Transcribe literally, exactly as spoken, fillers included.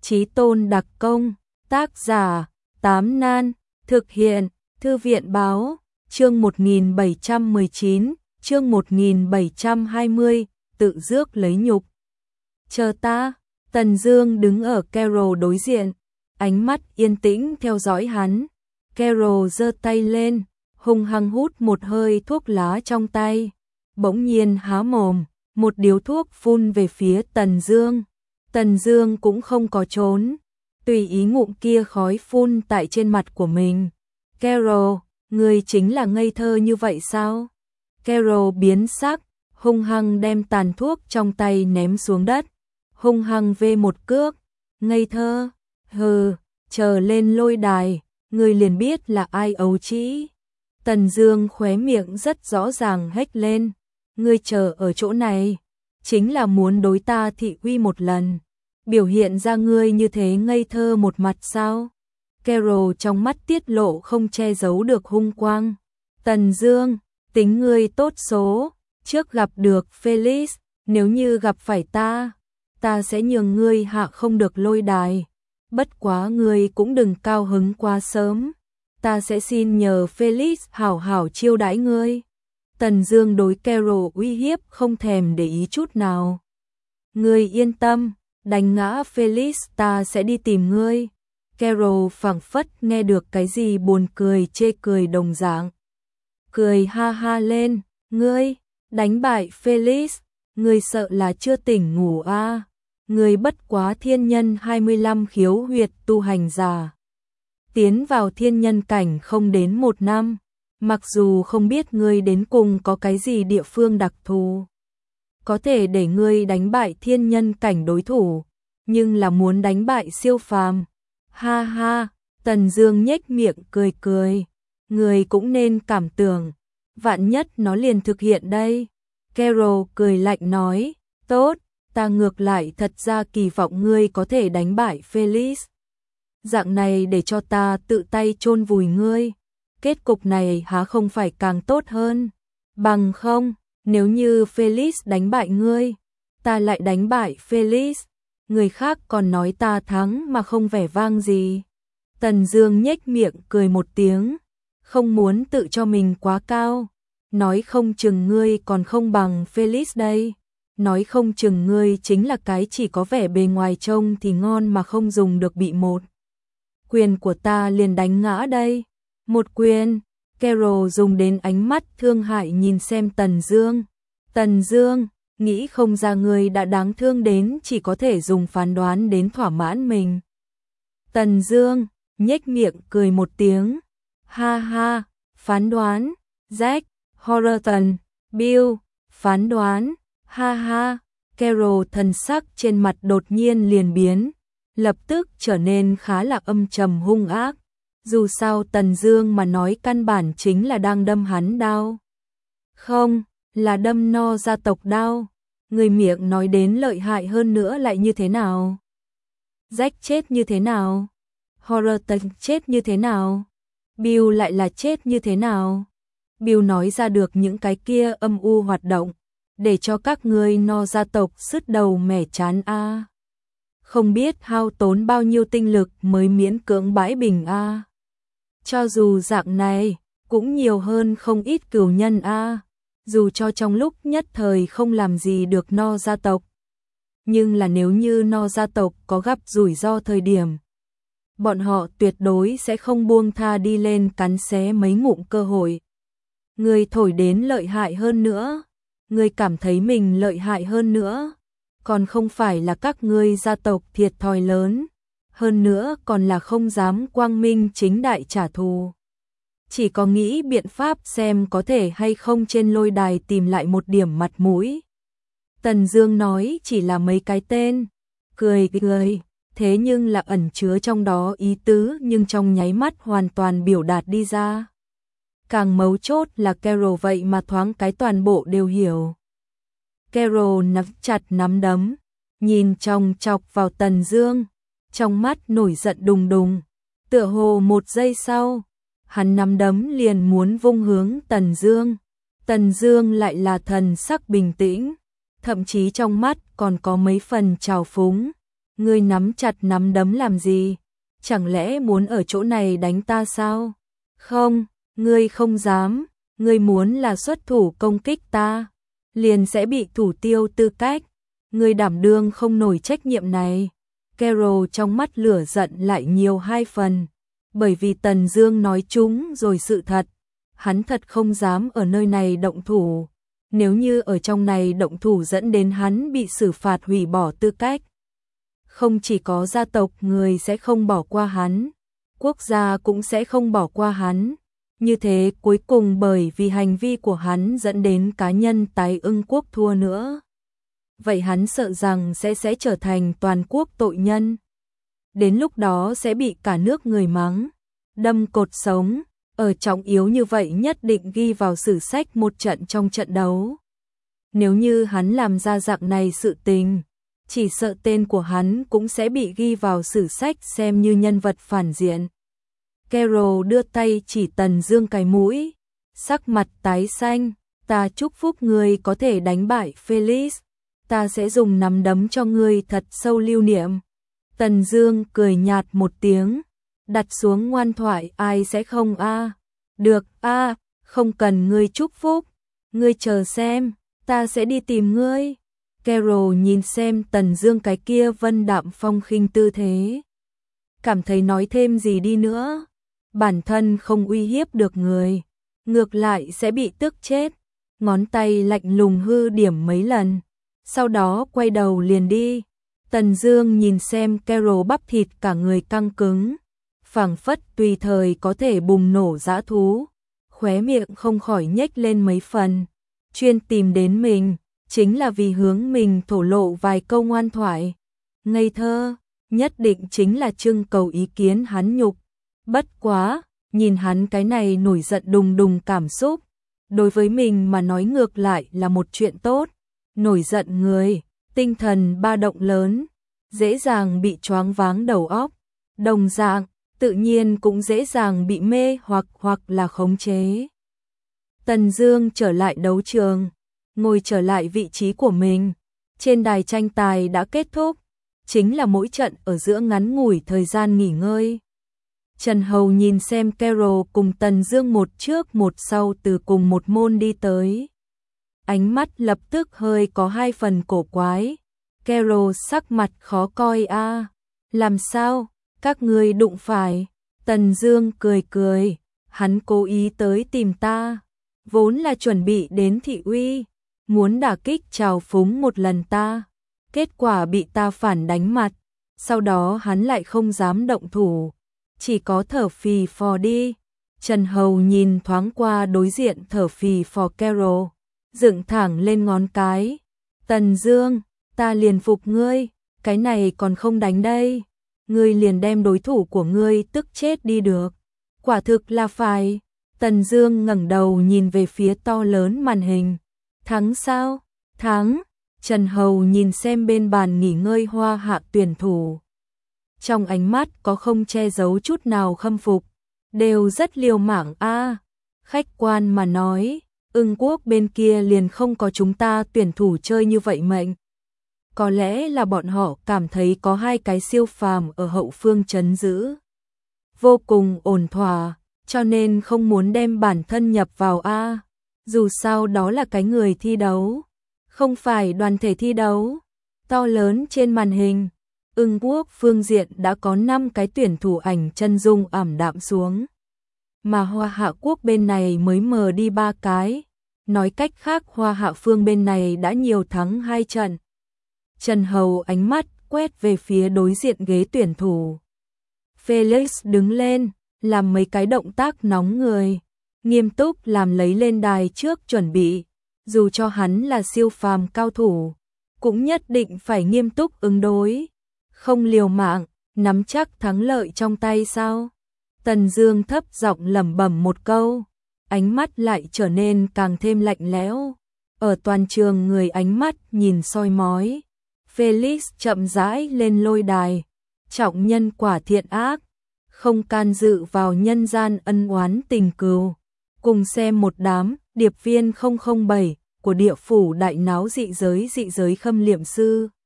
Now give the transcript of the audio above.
Chí tôn đặc công, tác giả, Tám Nan, thực hiện, Thư viện báo, chương một nghìn bảy trăm mười chín, chương một nghìn bảy trăm hai mươi, tự rước lấy nhục. Chờ ta, Tần Dương đứng ở Carol đối diện, ánh mắt yên tĩnh theo dõi hắn. Carol giơ tay lên, hung hăng hút một hơi thuốc lá trong tay, bỗng nhiên há mồm, một điếu thuốc phun về phía Tần Dương. Tần Dương cũng không có trốn, tùy ý ngụm kia khói phun tại trên mặt của mình. Carol, ngươi chính là ngây thơ như vậy sao? Carol biến sắc, hung hăng đem tàn thuốc trong tay ném xuống đất, hung hăng vê một cước. Ngây thơ? Hừ, chờ lên lôi đài, ngươi liền biết là ai ấu trĩ. Tần Dương khóe miệng rất rõ ràng hét lên, ngươi chờ ở chỗ này, chính là muốn đối ta thị uy một lần, biểu hiện ra ngươi như thế ngây thơ một mặt sao? Carol trong mắt tiết lộ không che giấu được hung quang. Tần Dương, tính ngươi tốt số, trước gặp được Felix, nếu như gặp phải ta, ta sẽ nhường ngươi hạ không được lôi đài. Bất quá ngươi cũng đừng cao hứng quá sớm, ta sẽ xin nhờ Felix hảo hảo chiêu đãi ngươi. Tần Dương đối Carol uy hiếp không thèm để ý chút nào. Ngươi yên tâm, đánh ngã Felix ta sẽ đi tìm ngươi. Carol phảng phất nghe được cái gì buồn cười chê cười đồng dạng. Cười ha ha lên, ngươi, đánh bại Felix, ngươi sợ là chưa tỉnh ngủ a? À? Ngươi bất quá thiên nhân hai mươi lăm khiếu huyệt tu hành giả. Tiến vào thiên nhân cảnh không đến một năm, mặc dù không biết ngươi đến cùng có cái gì địa phương đặc thù, có thể để ngươi đánh bại thiên nhân cảnh đối thủ, nhưng là muốn đánh bại siêu phàm. Ha ha, Tần Dương nhếch miệng cười cười, ngươi cũng nên cảm tưởng, vạn nhất nó liền thực hiện đây. Carol cười lạnh nói, tốt, ta ngược lại thật ra kỳ vọng ngươi có thể đánh bại Felix. Dạng này để cho ta tự tay chôn vùi ngươi, kết cục này há không phải càng tốt hơn? Bằng không, nếu như Felix đánh bại ngươi, ta lại đánh bại Felix, người khác còn nói ta thắng mà không vẻ vang gì. Tần Dương nhếch miệng cười một tiếng, không muốn tự cho mình quá cao, nói không chừng ngươi còn không bằng Felix đây, nói không chừng ngươi chính là cái chỉ có vẻ bề ngoài trông thì ngon mà không dùng được bị một quyền của ta liền đánh ngã đây. Một quyền? Carol dùng đến ánh mắt thương hại nhìn xem Tần Dương. Tần Dương, nghĩ không ra ngươi đã đáng thương đến chỉ có thể dùng phán đoán đến thỏa mãn mình. Tần Dương nhếch miệng cười một tiếng, ha ha, phán đoán, Jack, Horton, Bill, phán đoán, ha ha. Carol thần sắc trên mặt đột nhiên liền biến, lập tức trở nên khá là âm trầm hung ác. Dù sao Tần Dương mà nói căn bản chính là đang đâm hắn đao. Không, là đâm No gia tộc đao. Người miệng nói đến lợi hại hơn nữa lại như thế nào? Jack chết như thế nào? Horton chết như thế nào? Bill lại là chết như thế nào? Bill nói ra được những cái kia âm u hoạt động, để cho các ngươi No gia tộc sứt đầu mẻ chán a. À. Không biết hao tốn bao nhiêu tinh lực mới miễn cưỡng bãi bình a. À. Cho dù dạng này, cũng nhiều hơn không ít cửu nhân a. À. Dù cho trong lúc nhất thời không làm gì được No gia tộc, nhưng là nếu như No gia tộc có gặp rủi ro thời điểm, bọn họ tuyệt đối sẽ không buông tha đi lên cắn xé mấy ngụm cơ hội. Người thổi đến lợi hại hơn nữa, người cảm thấy mình lợi hại hơn nữa, còn không phải là các ngươi gia tộc thiệt thòi lớn, hơn nữa còn là không dám quang minh chính đại trả thù. Chỉ có nghĩ biện pháp xem có thể hay không trên lôi đài tìm lại một điểm mặt mũi. Tần Dương nói chỉ là mấy cái tên, cười cười, thế nhưng là ẩn chứa trong đó ý tứ nhưng trong nháy mắt hoàn toàn biểu đạt đi ra. Càng mấu chốt là Carol vậy mà thoáng cái toàn bộ đều hiểu. Carol nắm chặt nắm đấm, nhìn chòng chọc vào Tần Dương, trong mắt nổi giận đùng đùng, tựa hồ một giây sau, hắn nắm đấm liền muốn vung hướng Tần Dương. Tần Dương lại là thần sắc bình tĩnh, thậm chí trong mắt còn có mấy phần trào phúng. Ngươi nắm chặt nắm đấm làm gì? Chẳng lẽ muốn ở chỗ này đánh ta sao? Không, ngươi không dám, ngươi muốn là xuất thủ công kích ta, liền sẽ bị thủ tiêu tư cách, ngươi đảm đương không nổi trách nhiệm này. Carol trong mắt lửa giận lại nhiều hai phần, bởi vì Tần Dương nói trúng rồi sự thật, hắn thật không dám ở nơi này động thủ, nếu như ở trong này động thủ dẫn đến hắn bị xử phạt hủy bỏ tư cách. Không chỉ có gia tộc người sẽ không bỏ qua hắn, quốc gia cũng sẽ không bỏ qua hắn. Như thế cuối cùng bởi vì hành vi của hắn dẫn đến cá nhân tái ưng quốc thua nữa. Vậy hắn sợ rằng sẽ sẽ trở thành toàn quốc tội nhân. Đến lúc đó sẽ bị cả nước người mắng, đâm cột sống, ở trọng yếu như vậy nhất định ghi vào sử sách một trận trong trận đấu. Nếu như hắn làm ra dạng này sự tình, chỉ sợ tên của hắn cũng sẽ bị ghi vào sử sách xem như nhân vật phản diện. Carol đưa tay chỉ Tần Dương cái mũi, sắc mặt tái xanh, ta chúc phúc ngươi có thể đánh bại Felix, ta sẽ dùng nắm đấm cho ngươi thật sâu lưu niệm. Tần Dương cười nhạt một tiếng, đặt xuống ngoan thoại, ai sẽ không a? Được a, không cần ngươi chúc phúc, ngươi chờ xem, ta sẽ đi tìm ngươi. Carol nhìn xem Tần Dương cái kia vân đạm phong khinh tư thế, cảm thấy nói thêm gì đi nữa, bản thân không uy hiếp được người, ngược lại sẽ bị tức chết. Ngón tay lạnh lùng hư điểm mấy lần, sau đó quay đầu liền đi. Tần Dương nhìn xem Carol bắp thịt cả người căng cứng, phảng phất tùy thời có thể bùng nổ dã thú, khóe miệng không khỏi nhếch lên mấy phần, chuyên tìm đến mình, chính là vì hướng mình thổ lộ vài câu ngoan thoại. Ngây thơ, nhất định chính là trưng cầu ý kiến hắn nhục. Bất quá, nhìn hắn cái này nổi giận đùng đùng cảm xúc, đối với mình mà nói ngược lại là một chuyện tốt. Nổi giận người, tinh thần ba động lớn, dễ dàng bị choáng váng đầu óc, đồng dạng, tự nhiên cũng dễ dàng bị mê hoặc hoặc là khống chế. Tần Dương trở lại đấu trường, ngồi trở lại vị trí của mình. Trên đài tranh tài đã kết thúc, chính là mỗi trận ở giữa ngắn ngủi thời gian nghỉ ngơi. Trần Hầu nhìn xem Carol cùng Tần Dương một trước một sau từ cùng một môn đi tới. Ánh mắt lập tức hơi có hai phần cổ quái. Carol sắc mặt khó coi a, à. Làm sao, các ngươi đụng phải? Tần Dương cười cười, hắn cố ý tới tìm ta, vốn là chuẩn bị đến thị uy, muốn đả kích trào phúng một lần ta, kết quả bị ta phản đánh mặt, sau đó hắn lại không dám động thủ, chỉ có thở phì phò đi. Trần Hầu nhìn thoáng qua đối diện thở phì phò Carol, dựng thẳng lên ngón cái. Tần Dương, ta liền phục ngươi, cái này còn không đánh đây, ngươi liền đem đối thủ của ngươi tức chết đi được. Quả thực là phải. Tần Dương ngẩng đầu nhìn về phía to lớn màn hình. Thắng sao? Thắng. Trần Hầu nhìn xem bên bàn nghỉ ngơi Hoa Hạ tuyển thủ, trong ánh mắt có không che giấu chút nào khâm phục, đều rất liều mạng a. À, khách quan mà nói, Ưng quốc bên kia liền không có chúng ta tuyển thủ chơi như vậy mệnh. Có lẽ là bọn họ cảm thấy có hai cái siêu phàm ở hậu phương trấn giữ, vô cùng ổn thỏa, cho nên không muốn đem bản thân nhập vào a. À, dù sao đó là cái người thi đấu, không phải đoàn thể thi đấu. To lớn trên màn hình, Ưng quốc phương diện đã có năm cái tuyển thủ ảnh chân dung ảm đạm xuống, mà Hoa Hạ quốc bên này mới mờ đi ba cái. Nói cách khác Hoa Hạ phương bên này đã nhiều thắng hai trận. Trần Hầu ánh mắt quét về phía đối diện ghế tuyển thủ. Felix đứng lên, làm mấy cái động tác nóng người, nghiêm túc làm lấy lên đài trước chuẩn bị. Dù cho hắn là siêu phàm cao thủ, cũng nhất định phải nghiêm túc ứng đối, không liều mạng, nắm chắc thắng lợi trong tay sao? Tần Dương thấp giọng lẩm bẩm một câu, ánh mắt lại trở nên càng thêm lạnh lẽo. Ở toàn trường người ánh mắt nhìn soi mói. Felix chậm rãi lên lôi đài, trọng nhân quả thiện ác, không can dự vào nhân gian ân oán tình cừu. Cùng xem một đám điệp viên không không bảy của địa phủ đại náo dị giới dị giới khâm liệm sư.